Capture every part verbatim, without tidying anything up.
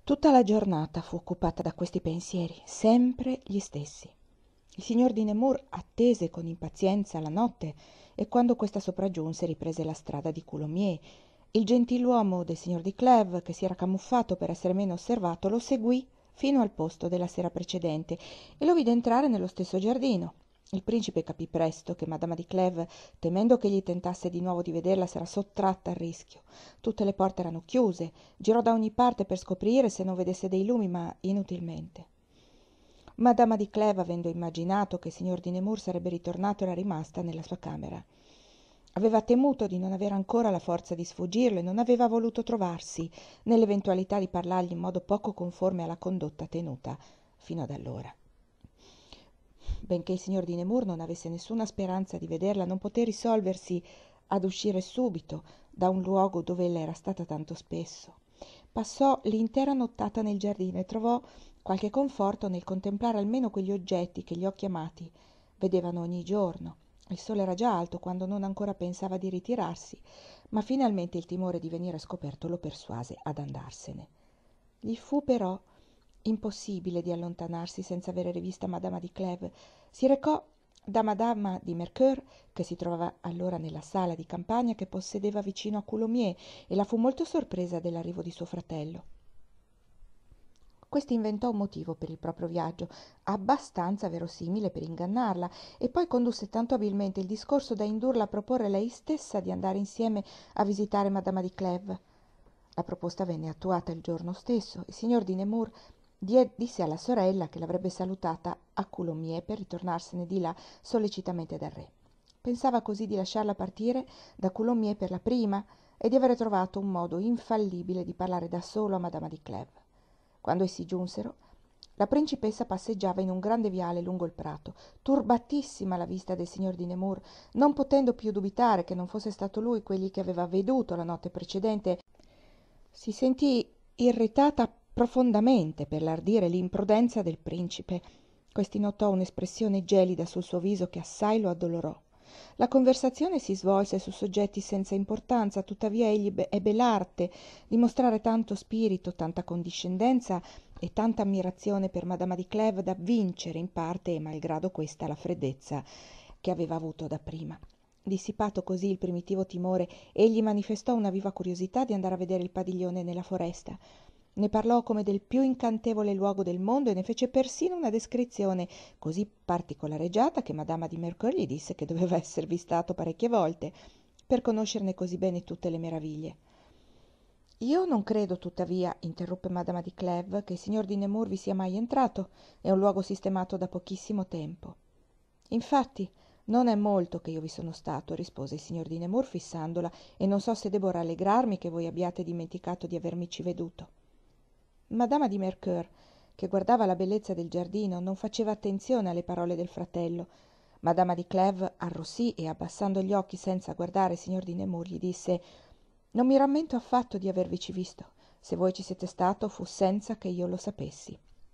Tutta la giornata fu occupata da questi pensieri, sempre gli stessi. Il signor di Nemours attese con impazienza la notte e quando questa sopraggiunse riprese la strada di Coulommiers. Il gentiluomo del signor di Clèves, che si era camuffato per essere meno osservato, lo seguì fino al posto della sera precedente e lo vide entrare nello stesso giardino. Il principe capì presto che madama di Clèves, temendo che gli tentasse di nuovo di vederla, s'era sottratta al rischio. Tutte le porte erano chiuse, girò da ogni parte per scoprire se non vedesse dei lumi, ma inutilmente. Madama di Clèves, avendo immaginato che il signor di Nemours sarebbe ritornato, era rimasta nella sua camera. Aveva temuto di non avere ancora la forza di sfuggirlo e non aveva voluto trovarsi nell'eventualità di parlargli in modo poco conforme alla condotta tenuta fino ad allora. Benché il signor di Nemours non avesse nessuna speranza di vederla, non poté risolversi ad uscire subito da un luogo dove ella era stata tanto spesso. Passò l'intera nottata nel giardino e trovò qualche conforto nel contemplare almeno quegli oggetti che gli occhi amati vedevano ogni giorno. Il sole era già alto quando non ancora pensava di ritirarsi, ma finalmente il timore di venire scoperto lo persuase ad andarsene. Gli fu però impossibile di allontanarsi senza avere rivista madama di Clèves. Si recò da madama di Mercoeur, che si trovava allora nella sala di campagna che possedeva vicino a Coulommiers, e la fu molto sorpresa dell'arrivo di suo fratello. Questi inventò un motivo per il proprio viaggio, abbastanza verosimile per ingannarla, e poi condusse tanto abilmente il discorso da indurla a proporre lei stessa di andare insieme a visitare madama di Clèves. La proposta venne attuata il giorno stesso. Il signor di Nemours die- disse alla sorella che l'avrebbe salutata a Coulommiers per ritornarsene di là sollecitamente dal re. Pensava così di lasciarla partire da Coulommiers per la prima e di avere trovato un modo infallibile di parlare da solo a madama di Clèves. Quando essi giunsero, la principessa passeggiava in un grande viale lungo il prato, turbatissima alla vista del signor di Nemours, non potendo più dubitare che non fosse stato lui quegli che aveva veduto la notte precedente. Si sentì irritata profondamente per l'ardire e l'imprudenza del principe. Questi notò un'espressione gelida sul suo viso che assai lo addolorò. La conversazione si svolse su soggetti senza importanza, tuttavia egli ebbe l'arte di mostrare tanto spirito, tanta condiscendenza e tanta ammirazione per madama di Clèves da vincere in parte e malgrado questa la freddezza che aveva avuto dapprima. Dissipato così il primitivo timore, egli manifestò una viva curiosità di andare a vedere il padiglione nella foresta. Ne parlò come del più incantevole luogo del mondo e ne fece persino una descrizione così particolareggiata che madama di Mercoeur gli disse che doveva esservi stato parecchie volte per conoscerne così bene tutte le meraviglie. Io non credo, tuttavia, interruppe madama di Clèves, che il signor di Nemours vi sia mai entrato. È un luogo sistemato da pochissimo tempo. Infatti non è molto che io vi sono stato, rispose il signor di Nemours fissandola, e non so se debbo rallegrarmi che voi abbiate dimenticato di avermici veduto. Madama di Mercoeur, che guardava la bellezza del giardino, non faceva attenzione alle parole del fratello. Madama di Clèves arrossì e, abbassando gli occhi senza guardare il signor di Nemours, gli disse: «Non mi rammento affatto di avervici visto. Se voi ci siete stato, fu senza che io lo sapessi».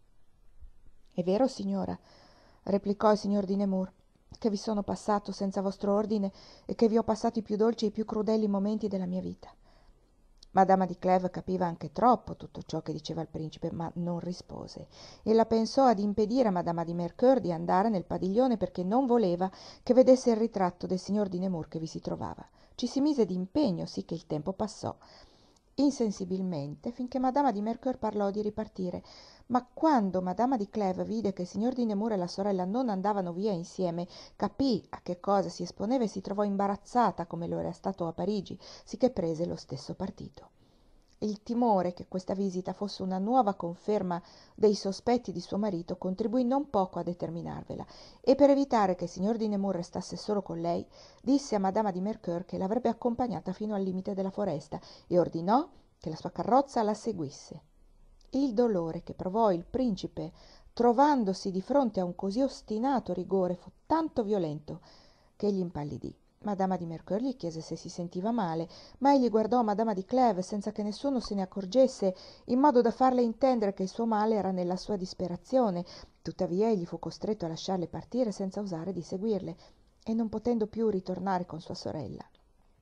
«È vero, signora», replicò il signor di Nemours, «che vi sono passato senza vostro ordine e che vi ho passato i più dolci e i più crudeli momenti della mia vita». Madama di Clèves capiva anche troppo tutto ciò che diceva il principe, ma non rispose. Ella pensò ad impedire a madama di Mercoeur di andare nel padiglione perché non voleva che vedesse il ritratto del signor di Nemours che vi si trovava. Ci si mise d'impegno, sì che il tempo passò insensibilmente, finché madama di Mercoeur parlò di ripartire. Ma quando madama di Clèves vide che il signor di Nemours e la sorella non andavano via insieme, capì a che cosa si esponeva e si trovò imbarazzata come lo era stato a Parigi, sicché prese lo stesso partito. Il timore che questa visita fosse una nuova conferma dei sospetti di suo marito contribuì non poco a determinarvela, e per evitare che il signor di Nemours restasse solo con lei, disse a madama di Mercoeur che l'avrebbe accompagnata fino al limite della foresta e ordinò che la sua carrozza la seguisse. Il dolore che provò il principe trovandosi di fronte a un così ostinato rigore fu tanto violento che egli impallidì. Madama di Mercoeur gli chiese se si sentiva male, ma egli guardò madama di Clèves senza che nessuno se ne accorgesse, in modo da farle intendere che il suo male era nella sua disperazione. Tuttavia egli fu costretto a lasciarle partire senza osare di seguirle, e non potendo più ritornare con sua sorella.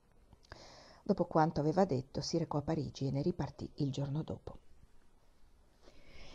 Dopo quanto aveva detto, si recò a Parigi e ne ripartì il giorno dopo.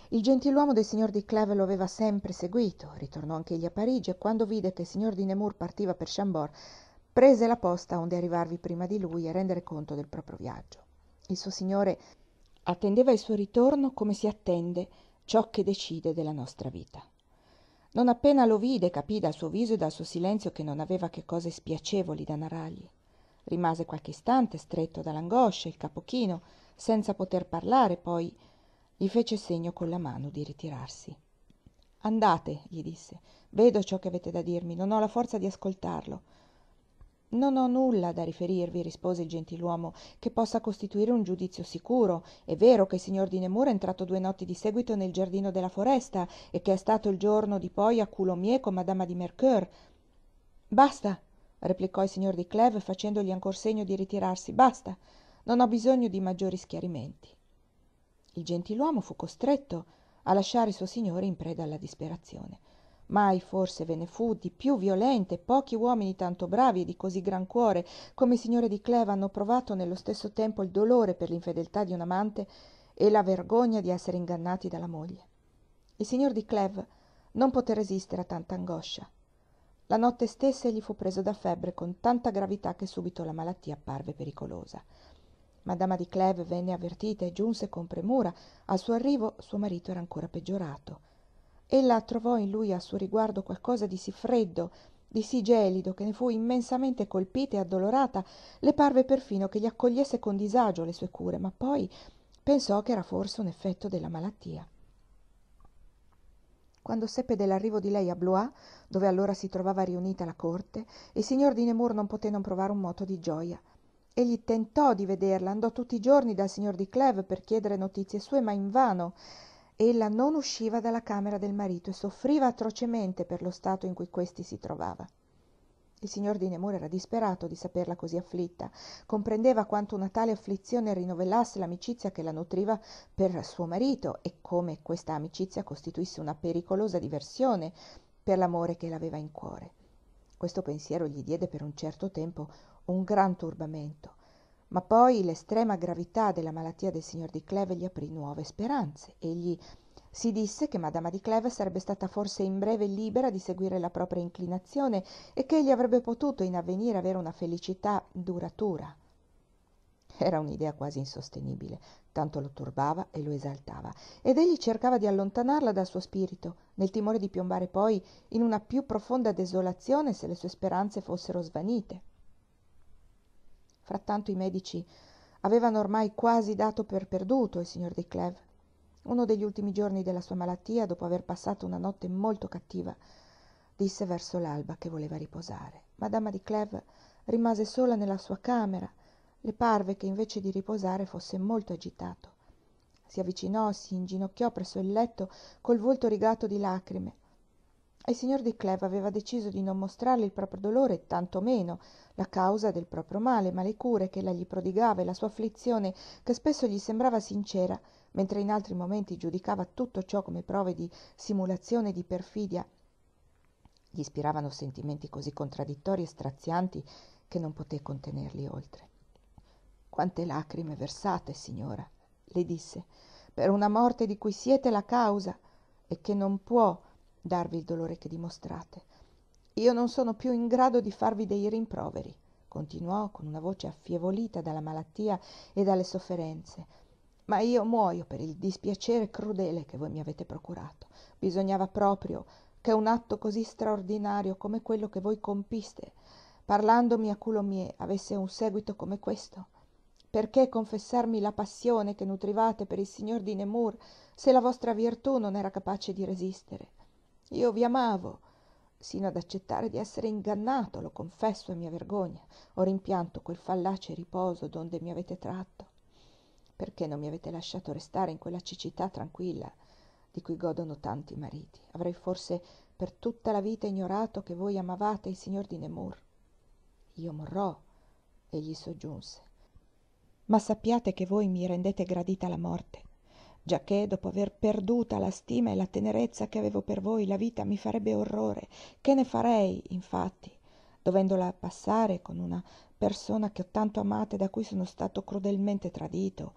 Il gentiluomo del signor di Clèves lo aveva sempre seguito, ritornò anch'egli a Parigi e quando vide che il signor di Nemours partiva per Chambord, prese la posta onde arrivarvi prima di lui e rendere conto del proprio viaggio. Il suo signore attendeva il suo ritorno come si attende ciò che decide della nostra vita. Non appena lo vide, capì dal suo viso e dal suo silenzio che non aveva che cose spiacevoli da narrargli. Rimase qualche istante stretto dall'angoscia, il capo chino, senza poter parlare, poi gli fece segno con la mano di ritirarsi. «Andate», gli disse, «vedo ciò che avete da dirmi, non ho la forza di ascoltarlo». «Non ho nulla da riferirvi», rispose il gentiluomo, «che possa costituire un giudizio sicuro. È vero che il signor di Nemours è entrato due notti di seguito nel giardino della foresta e che è stato il giorno di poi a Coulommiers con madama di Mercoeur». «Basta», replicò il signor di Clèves facendogli ancor segno di ritirarsi, «basta, non ho bisogno di maggiori schiarimenti». Il gentiluomo fu costretto a lasciare il suo signore in preda alla disperazione. Mai forse ve ne fu di più violente, pochi uomini tanto bravi e di così gran cuore come il signore di Clèves hanno provato nello stesso tempo il dolore per l'infedeltà di un amante e la vergogna di essere ingannati dalla moglie. Il signor di Clèves non poté resistere a tanta angoscia. La notte stessa egli fu preso da febbre con tanta gravità che subito la malattia apparve pericolosa. Madama di Clèves venne avvertita e giunse con premura. Al suo arrivo suo marito era ancora peggiorato. Ella trovò in lui a suo riguardo qualcosa di sì freddo, di sì gelido, che ne fu immensamente colpita e addolorata. Le parve perfino che gli accogliesse con disagio le sue cure, ma poi pensò che era forse un effetto della malattia. Quando seppe dell'arrivo di lei a Blois, dove allora si trovava riunita la corte, il signor di Nemours non poté non provare un moto di gioia. Egli tentò di vederla, andò tutti i giorni dal signor di Clèves per chiedere notizie sue, ma invano. Ella non usciva dalla camera del marito e soffriva atrocemente per lo stato in cui questi si trovava. Il signor di Nemours era disperato di saperla così afflitta, comprendeva quanto una tale afflizione rinovellasse l'amicizia che la nutriva per suo marito e come questa amicizia costituisse una pericolosa diversione per l'amore che l'aveva in cuore. Questo pensiero gli diede per un certo tempo un gran turbamento, ma poi l'estrema gravità della malattia del signor di Clèves gli aprì nuove speranze. Egli si disse che madama di Clèves sarebbe stata forse in breve libera di seguire la propria inclinazione e che egli avrebbe potuto in avvenire avere una felicità duratura. Era un'idea quasi insostenibile, tanto lo turbava e lo esaltava, ed egli cercava di allontanarla dal suo spirito, nel timore di piombare poi in una più profonda desolazione se le sue speranze fossero svanite. Frattanto i medici avevano ormai quasi dato per perduto il signor di Clèves. Uno degli ultimi giorni della sua malattia, dopo aver passato una notte molto cattiva, disse verso l'alba che voleva riposare. Madama di Clèves rimase sola nella sua camera. Le parve che invece di riposare fosse molto agitato. Si avvicinò, si inginocchiò presso il letto col volto rigato di lacrime. Il signor di Clèves aveva deciso di non mostrarle il proprio dolore, tanto meno la causa del proprio male, ma le cure che ella gli prodigava e la sua afflizione, che spesso gli sembrava sincera, mentre in altri momenti giudicava tutto ciò come prove di simulazione e di perfidia, gli ispiravano sentimenti così contraddittori e strazianti che non poté contenerli oltre. «Quante lacrime versate, signora», le disse, «per una morte di cui siete la causa e che non può darvi il dolore che dimostrate. Io non sono più in grado di farvi dei rimproveri», continuò con una voce affievolita dalla malattia e dalle sofferenze, «ma io muoio per il dispiacere crudele che voi mi avete procurato. Bisognava proprio che un atto così straordinario come quello che voi compiste, parlandomi a Coulommiers, avesse un seguito come questo. Perché confessarmi la passione che nutrivate per il signor di Nemours, se la vostra virtù non era capace di resistere? Io vi amavo, sino ad accettare di essere ingannato, lo confesso a mia vergogna. Ho rimpianto quel fallace riposo donde mi avete tratto. Perché non mi avete lasciato restare in quella cecità tranquilla di cui godono tanti mariti? Avrei forse per tutta la vita ignorato che voi amavate il signor di Nemours. Io morrò, egli soggiunse, ma sappiate che voi mi rendete gradita la morte, giacché dopo aver perduta la stima e la tenerezza che avevo per voi, la vita mi farebbe orrore. Che ne farei, infatti, dovendola passare con una persona che ho tanto amata e da cui sono stato crudelmente tradito,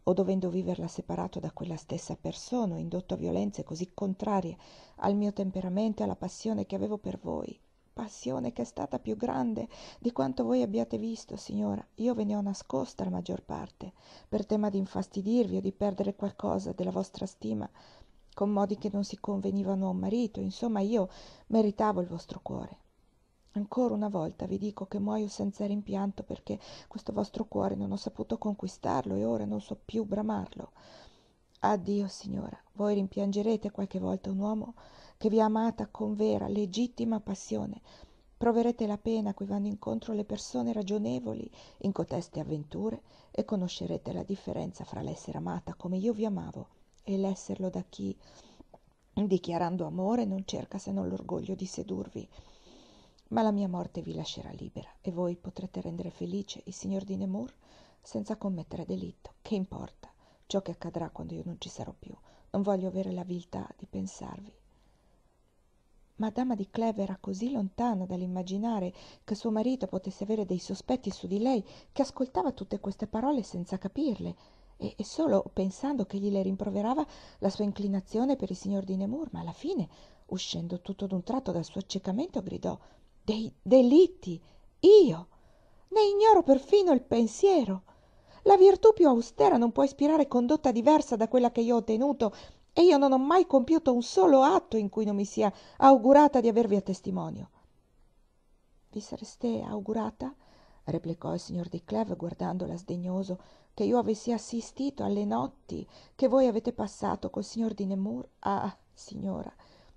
o dovendo viverla separato da quella stessa persona, o indotto a violenze cosí contrarie al mio temperamento e alla passione che avevo per voi, passione che è stata più grande di quanto voi abbiate visto, signora. Io ve ne ho nascosta la maggior parte, per tema di infastidirvi o di perdere qualcosa della vostra stima, con modi che non si convenivano a un marito. Insomma, io meritavo il vostro cuore. Ancora una volta vi dico che muoio senza rimpianto perché questo vostro cuore non ho saputo conquistarlo e ora non so più bramarlo. Addio, signora. Voi rimpiangerete qualche volta un uomo che vi ha amata con vera, legittima passione. Proverete la pena a cui vanno incontro le persone ragionevoli in coteste avventure e conoscerete la differenza fra l'essere amata come io vi amavo e l'esserlo da chi, dichiarando amore, non cerca se non l'orgoglio di sedurvi. Ma la mia morte vi lascerà libera e voi potrete rendere felice il signor di Nemours senza commettere delitto. Che importa ciò che accadrà quando io non ci sarò più? Non voglio avere la viltà di pensarvi. Madama di Clèves era così lontana dall'immaginare che suo marito potesse avere dei sospetti su di lei che ascoltava tutte queste parole senza capirle e, e solo pensando che gli le rimproverava la sua inclinazione per il signor di Nemours, ma alla fine, uscendo tutto d'un tratto dal suo accecamento, gridò: dei delitti? Io? Ne ignoro perfino il pensiero. La virtù più austera non può ispirare condotta diversa da quella che io ho tenuto, e io non ho mai compiuto un solo atto in cui non mi sia augurata di avervi a testimonio. Vi sareste augurata, replicò il signor di Clèves guardandola sdegnoso, che io avessi assistito alle notti che voi avete passato col signor di Nemours? Ah, signora,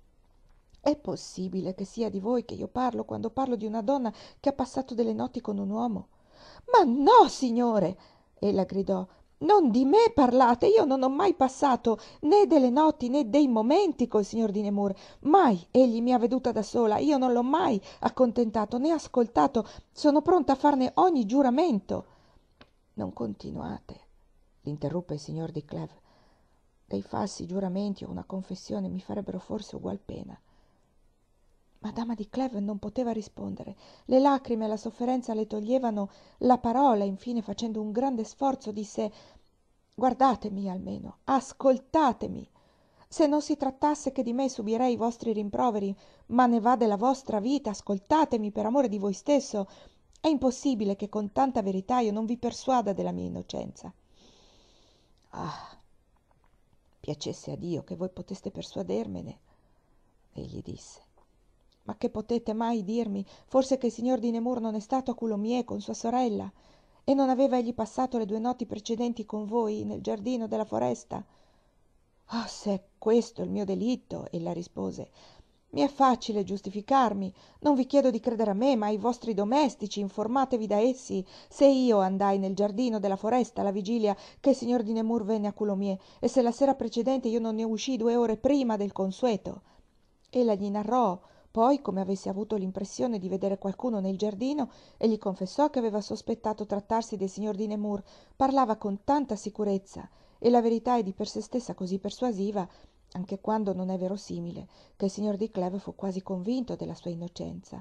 è possibile che sia di voi che io parlo quando parlo di una donna che ha passato delle notti con un uomo? Ma no, signore! Ella gridò. Non di me parlate, io non ho mai passato né delle notti né dei momenti col signor di Nemours. Mai egli mi ha veduta da sola, io non l'ho mai accontentato né ascoltato, sono pronta a farne ogni giuramento. Non continuate, l'interruppe il signor di Clèves. Dei falsi giuramenti o una confessione mi farebbero forse ugual pena. Madama di Clèves non poteva rispondere. Le lacrime e la sofferenza le toglievano la parola. Infine, facendo un grande sforzo, disse: guardatemi almeno, ascoltatemi. Se non si trattasse che di me subirei i vostri rimproveri, ma ne va della vostra vita, ascoltatemi per amore di voi stesso. È impossibile che con tanta verità io non vi persuada della mia innocenza. Ah, piacesse a Dio che voi poteste persuadermene, egli disse. Ma che potete mai dirmi? Forse che il signor di Nemours non è stato a Coulommiers con sua sorella? E non aveva egli passato le due notti precedenti con voi nel giardino della foresta? Ah, se è questo il mio delitto, ella rispose, mi è facile giustificarmi. Non vi chiedo di credere a me, ma ai vostri domestici, informatevi da essi se io andai nel giardino della foresta alla vigilia che il signor di Nemours venne a Coulommiers e se la sera precedente io non ne uscii due ore prima del consueto. Ella gli narrò poi come avesse avuto l'impressione di vedere qualcuno nel giardino e gli confessò che aveva sospettato trattarsi del signor di Nemours. Parlava con tanta sicurezza e la verità è di per sé stessa così persuasiva, anche quando non è verosimile, che il signor di Clèves fu quasi convinto della sua innocenza.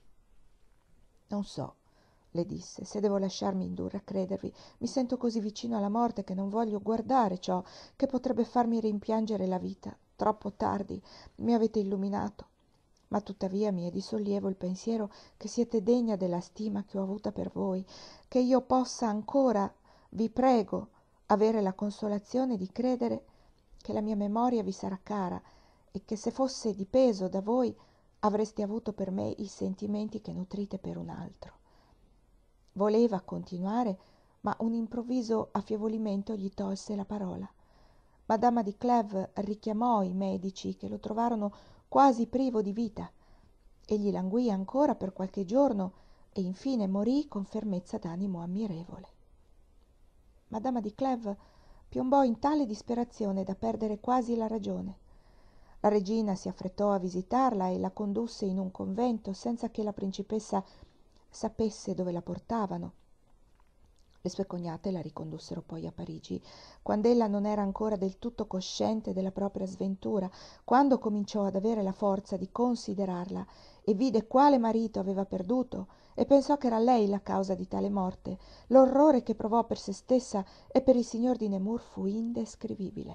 Non so, le disse, se devo lasciarmi indurre a credervi. Mi sento così vicino alla morte che non voglio guardare ciò che potrebbe farmi rimpiangere la vita. Troppo tardi mi avete illuminato. Ma tuttavia mi è di sollievo il pensiero che siete degna della stima che ho avuta per voi, che io possa ancora, vi prego, avere la consolazione di credere che la mia memoria vi sarà cara e che se fosse dipeso da voi avreste avuto per me i sentimenti che nutrite per un altro. Voleva continuare, ma un improvviso affievolimento gli tolse la parola. Madama di Clèves richiamò i medici che lo trovarono quasi privo di vita. Egli languì ancora per qualche giorno e infine morì con fermezza d'animo ammirevole. Madama di Clèves piombò in tale disperazione da perdere quasi la ragione. La regina si affrettò a visitarla e la condusse in un convento senza che la principessa sapesse dove la portavano. Le sue cognate la ricondussero poi a Parigi, quand'ella non era ancora del tutto cosciente della propria sventura, quando cominciò ad avere la forza di considerarla e vide quale marito aveva perduto e pensò che era lei la causa di tale morte. L'orrore che provò per se stessa e per il signor di Nemours fu indescrivibile.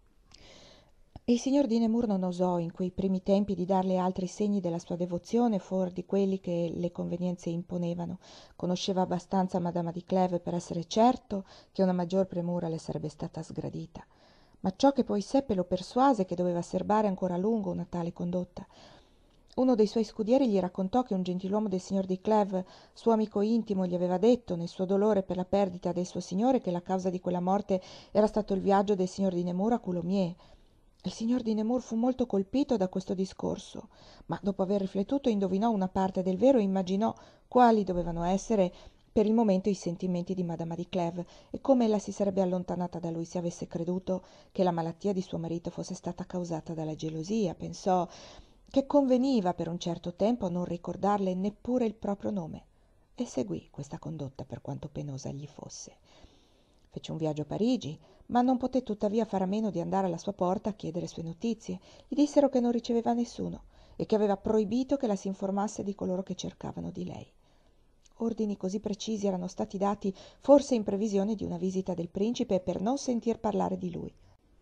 Il signor di Nemours non osò in quei primi tempi di darle altri segni della sua devozione fuor di quelli che le convenienze imponevano. Conosceva abbastanza madama di Clèves per essere certo che una maggior premura le sarebbe stata sgradita, ma ciò che poi seppe lo persuase che doveva serbare ancora a lungo una tale condotta. Uno dei suoi scudieri gli raccontò che un gentiluomo del signor di Clèves, suo amico intimo, gli aveva detto, nel suo dolore per la perdita del suo signore, che la causa di quella morte era stato il viaggio del signor di Nemours a Coulommiers. Il signor di Nemours fu molto colpito da questo discorso, ma dopo aver riflettuto indovinò una parte del vero e immaginò quali dovevano essere per il momento i sentimenti di madama di Clèves e come ella si sarebbe allontanata da lui se avesse creduto che la malattia di suo marito fosse stata causata dalla gelosia. Pensò che conveniva per un certo tempo non ricordarle neppure il proprio nome e seguì questa condotta per quanto penosa gli fosse. Fece un viaggio a Parigi, ma non poté tuttavia fare a meno di andare alla sua porta a chiedere sue notizie. Gli dissero che non riceveva nessuno e che aveva proibito che la si informasse di coloro che cercavano di lei. Ordini così precisi erano stati dati, forse in previsione di una visita del principe, per non sentir parlare di lui.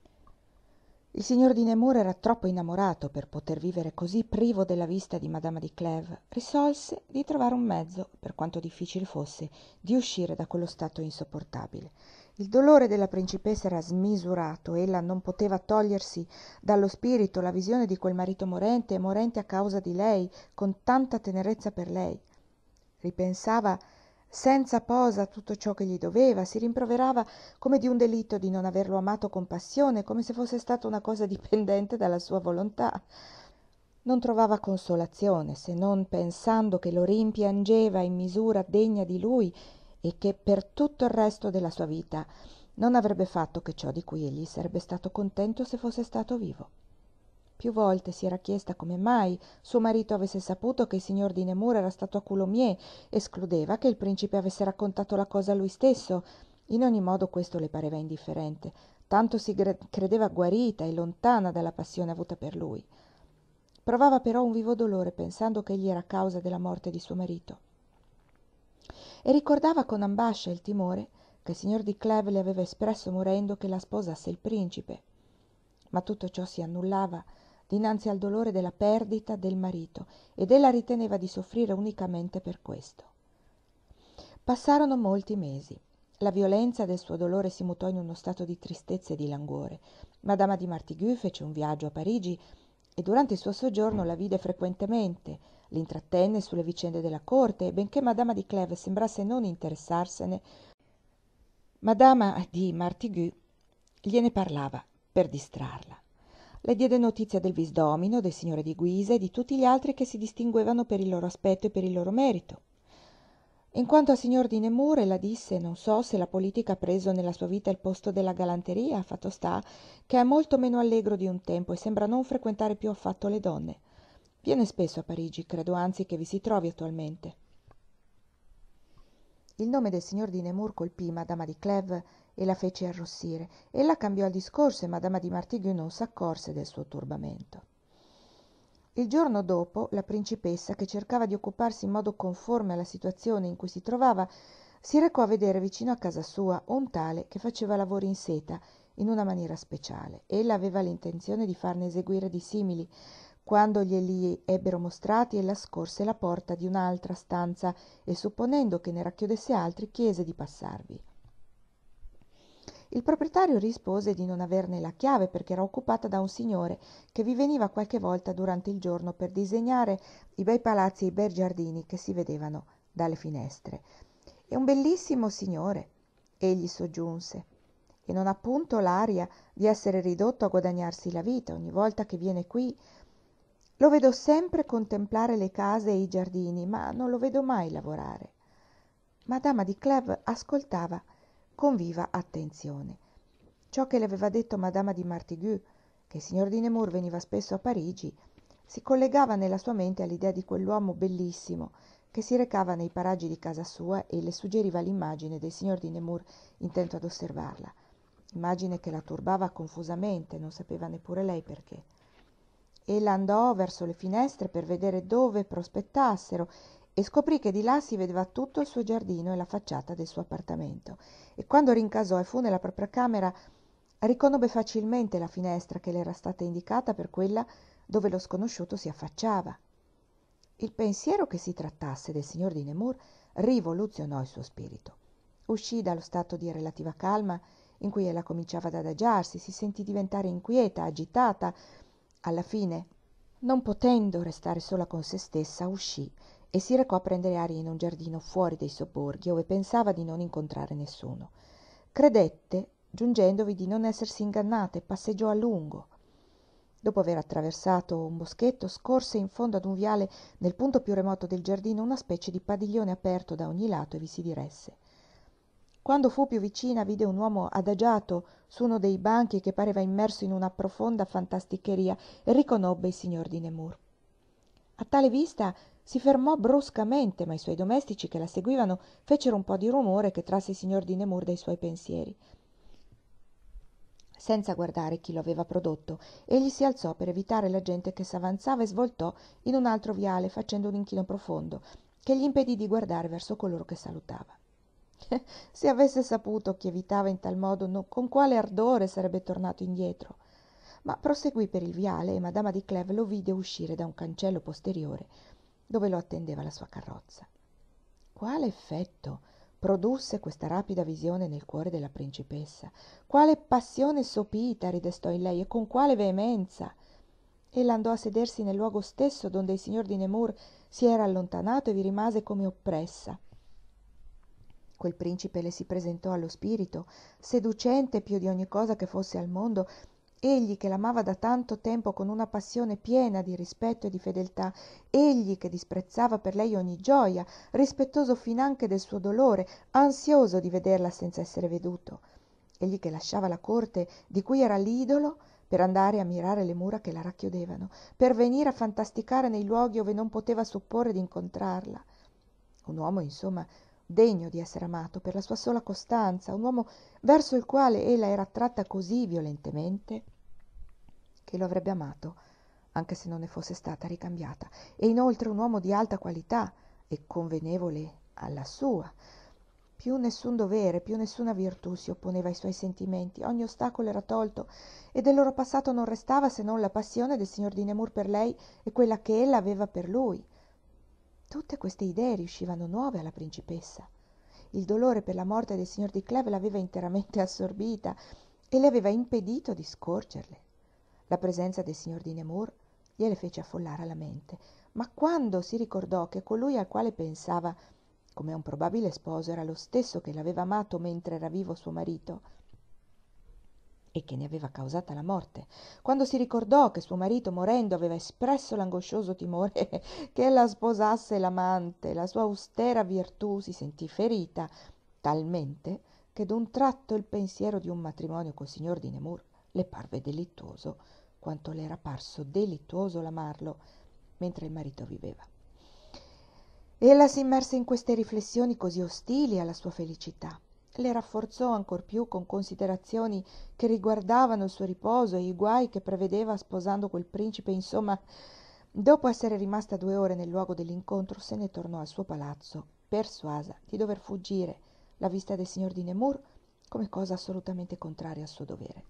Il signor di Nemours era troppo innamorato per poter vivere così privo della vista di madama di Clèves. Risolse di trovare un mezzo, per quanto difficile fosse, di uscire da quello stato insopportabile. Il dolore della principessa era smisurato, ella non poteva togliersi dallo spirito la visione di quel marito morente e morente a causa di lei, con tanta tenerezza per lei. Ripensava senza posa a tutto ciò che gli doveva, si rimproverava come di un delitto di non averlo amato con passione, come se fosse stata una cosa dipendente dalla sua volontà. Non trovava consolazione, se non pensando che lo rimpiangeva in misura degna di lui e che per tutto il resto della sua vita non avrebbe fatto che ciò di cui egli sarebbe stato contento se fosse stato vivo. Più volte si era chiesta come mai suo marito avesse saputo che il signor di Nemours era stato a Coulommiers. Escludeva che il principe avesse raccontato la cosa a lui stesso. In ogni modo questo le pareva indifferente, tanto si credeva guarita e lontana dalla passione avuta per lui. Provava però un vivo dolore pensando che egli era causa della morte di suo marito e ricordava con ambascia il timore che il signor di Clèves le aveva espresso morendo che la sposasse il principe. Ma tutto ciò si annullava dinanzi al dolore della perdita del marito ed ella riteneva di soffrire unicamente per questo. Passarono molti mesi. La violenza del suo dolore si mutò in uno stato di tristezza e di languore. Madama di Martigoux fece un viaggio a Parigi e durante il suo soggiorno la vide frequentemente, l'intrattenne sulle vicende della corte e benché madama di Clèves sembrasse non interessarsene, madama di Martigoux gliene parlava per distrarla. Le diede notizia del visdomino, del signore di Guise e di tutti gli altri che si distinguevano per il loro aspetto e per il loro merito. In quanto al signor di Nemours, ella disse, non so se la politica ha preso nella sua vita il posto della galanteria, fatto sta che è molto meno allegro di un tempo e sembra non frequentare più affatto le donne. Viene spesso a Parigi, credo anzi che vi si trovi attualmente. Il nome del signor di Nemours colpì madama di Clèves e la fece arrossire. Ella cambiò il discorso e madama di Martigoux non s'accorse del suo turbamento. Il giorno dopo la principessa, che cercava di occuparsi in modo conforme alla situazione in cui si trovava, si recò a vedere vicino a casa sua un tale che faceva lavori in seta in una maniera speciale. Ella aveva l'intenzione di farne eseguire di simili. Quando glieli ebbero mostrati, ella scorse la porta di un'altra stanza e, supponendo che ne racchiudesse altri, chiese di passarvi. Il proprietario rispose di non averne la chiave perché era occupata da un signore che vi veniva qualche volta durante il giorno per disegnare i bei palazzi e i bei giardini che si vedevano dalle finestre. È un bellissimo signore, egli soggiunse, e non ha punto l'aria di essere ridotto a guadagnarsi la vita. Ogni volta che viene qui lo vedo sempre contemplare le case e i giardini, ma non lo vedo mai lavorare. Madama di Clèves ascoltava con viva attenzione. Ciò che le aveva detto madama di Martigoux, che il signor di Nemours veniva spesso a Parigi, si collegava nella sua mente all'idea di quell'uomo bellissimo che si recava nei paraggi di casa sua e le suggeriva l'immagine del signor di Nemours intento ad osservarla, immagine che la turbava confusamente, non sapeva neppure lei perché. Ella andò verso le finestre per vedere dove prospettassero e scoprì che di là si vedeva tutto il suo giardino e la facciata del suo appartamento, e quando rincasò e fu nella propria camera riconobbe facilmente la finestra che le era stata indicata per quella dove lo sconosciuto si affacciava. Il pensiero che si trattasse del signor di Nemours rivoluzionò il suo spirito. Uscì dallo stato di relativa calma in cui ella cominciava ad adagiarsi, si sentì diventare inquieta, agitata. Alla fine, non potendo restare sola con se stessa, uscì e si recò a prendere aria in un giardino fuori dei sobborghi, dove pensava di non incontrare nessuno. Credette, giungendovi, di non essersi ingannata e passeggiò a lungo. Dopo aver attraversato un boschetto, scorse in fondo ad un viale nel punto più remoto del giardino una specie di padiglione aperto da ogni lato e vi si diresse. Quando fu più vicina vide un uomo adagiato su uno dei banchi che pareva immerso in una profonda fantasticheria e riconobbe il signor di Nemours. A tale vista si fermò bruscamente, ma i suoi domestici che la seguivano fecero un po' di rumore che trasse il signor di Nemours dai suoi pensieri. Senza guardare chi lo aveva prodotto, egli si alzò per evitare la gente che s'avanzava e svoltò in un altro viale, facendo un inchino profondo che gli impedì di guardare verso coloro che salutava. Se avesse saputo chi evitava in tal modo, no, con quale ardore sarebbe tornato indietro. Ma proseguì per il viale e madama di Clèves lo vide uscire da un cancello posteriore dove lo attendeva la sua carrozza. Quale effetto produsse questa rapida visione nel cuore della principessa? Quale passione sopita ridestò in lei e con quale veemenza! Ella andò a sedersi nel luogo stesso donde il signor di Nemours si era allontanato e vi rimase come oppressa. Quel principe le si presentò allo spirito, seducente più di ogni cosa che fosse al mondo, egli che l'amava da tanto tempo con una passione piena di rispetto e di fedeltà, egli che disprezzava per lei ogni gioia, rispettoso finanche del suo dolore, ansioso di vederla senza essere veduto, egli che lasciava la corte di cui era l'idolo per andare a mirare le mura che la racchiudevano, per venire a fantasticare nei luoghi ove non poteva supporre di incontrarla. Un uomo, insomma, degno di essere amato per la sua sola costanza, un uomo verso il quale ella era attratta così violentemente che lo avrebbe amato anche se non ne fosse stata ricambiata, e inoltre un uomo di alta qualità e convenevole alla sua. Più nessun dovere, più nessuna virtù si opponeva ai suoi sentimenti, ogni ostacolo era tolto e del loro passato non restava se non la passione del signor di Nemours per lei e quella che ella aveva per lui. Tutte queste idee riuscivano nuove alla principessa. Il dolore per la morte del signor di Clèves l'aveva interamente assorbita e le aveva impedito di scorgerle. La presenza del signor di Nemours gliele fece affollare la mente, ma quando si ricordò che colui al quale pensava come un probabile sposo era lo stesso che l'aveva amato mentre era vivo suo marito e che ne aveva causata la morte, quando si ricordò che suo marito morendo aveva espresso l'angoscioso timore che ella sposasse l'amante, la sua austera virtù si sentì ferita talmente che d'un tratto il pensiero di un matrimonio col signor di Nemours le parve delittuoso quanto le era parso delittuoso l'amarlo mentre il marito viveva. Ella si immerse in queste riflessioni così ostili alla sua felicità, le rafforzò ancor più con considerazioni che riguardavano il suo riposo e i guai che prevedeva sposando quel principe. Insomma, dopo essere rimasta due ore nel luogo dell'incontro, se ne tornò al suo palazzo, persuasa di dover fuggire la vista del signor di Nemours come cosa assolutamente contraria al suo dovere.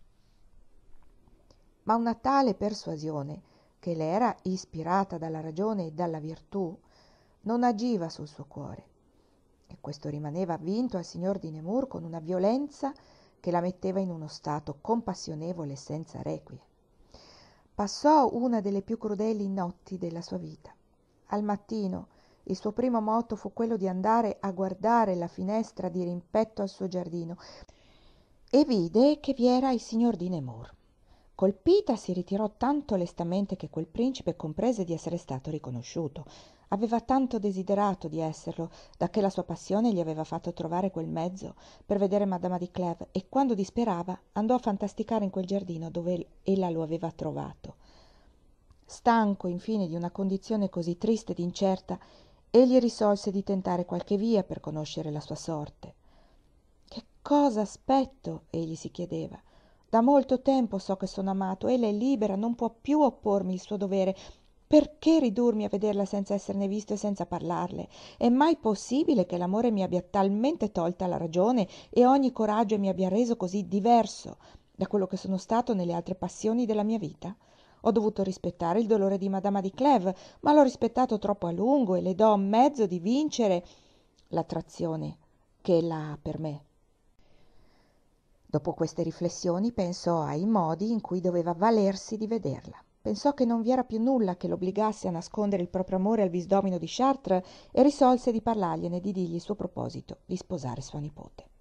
Ma una tale persuasione, che le era ispirata dalla ragione e dalla virtù, non agiva sul suo cuore, e questo rimaneva avvinto al signor di Nemours con una violenza che la metteva in uno stato compassionevole senza requie. Passò una delle più crudeli notti della sua vita. Al mattino il suo primo moto fu quello di andare a guardare la finestra di rimpetto al suo giardino e vide che vi era il signor di Nemours. Colpita si ritirò tanto lestamente che quel principe comprese di essere stato riconosciuto. Aveva tanto desiderato di esserlo, dacché la sua passione gli aveva fatto trovare quel mezzo per vedere madama di Clèves, e quando disperava andò a fantasticare in quel giardino dove ella lo aveva trovato. Stanco infine di una condizione così triste ed incerta, egli risolse di tentare qualche via per conoscere la sua sorte. Che cosa aspetto? Egli si chiedeva. Da molto tempo so che sono amato, ella è libera, non può più oppormi il suo dovere, Perché ridurmi a vederla senza esserne visto e senza parlarle? È mai possibile che l'amore mi abbia talmente tolta la ragione e ogni coraggio e mi abbia reso così diverso da quello che sono stato nelle altre passioni della mia vita? Ho dovuto rispettare il dolore di Madama di Clèves, ma l'ho rispettato troppo a lungo e le do mezzo di vincere l'attrazione che ella ha per me. Dopo queste riflessioni pensò ai modi in cui doveva valersi di vederla. Pensò che non vi era più nulla che l'obbligasse a nascondere il proprio amore al visdomino di Chartres e risolse di parlargliene e di dirgli il suo proposito di sposare sua nipote.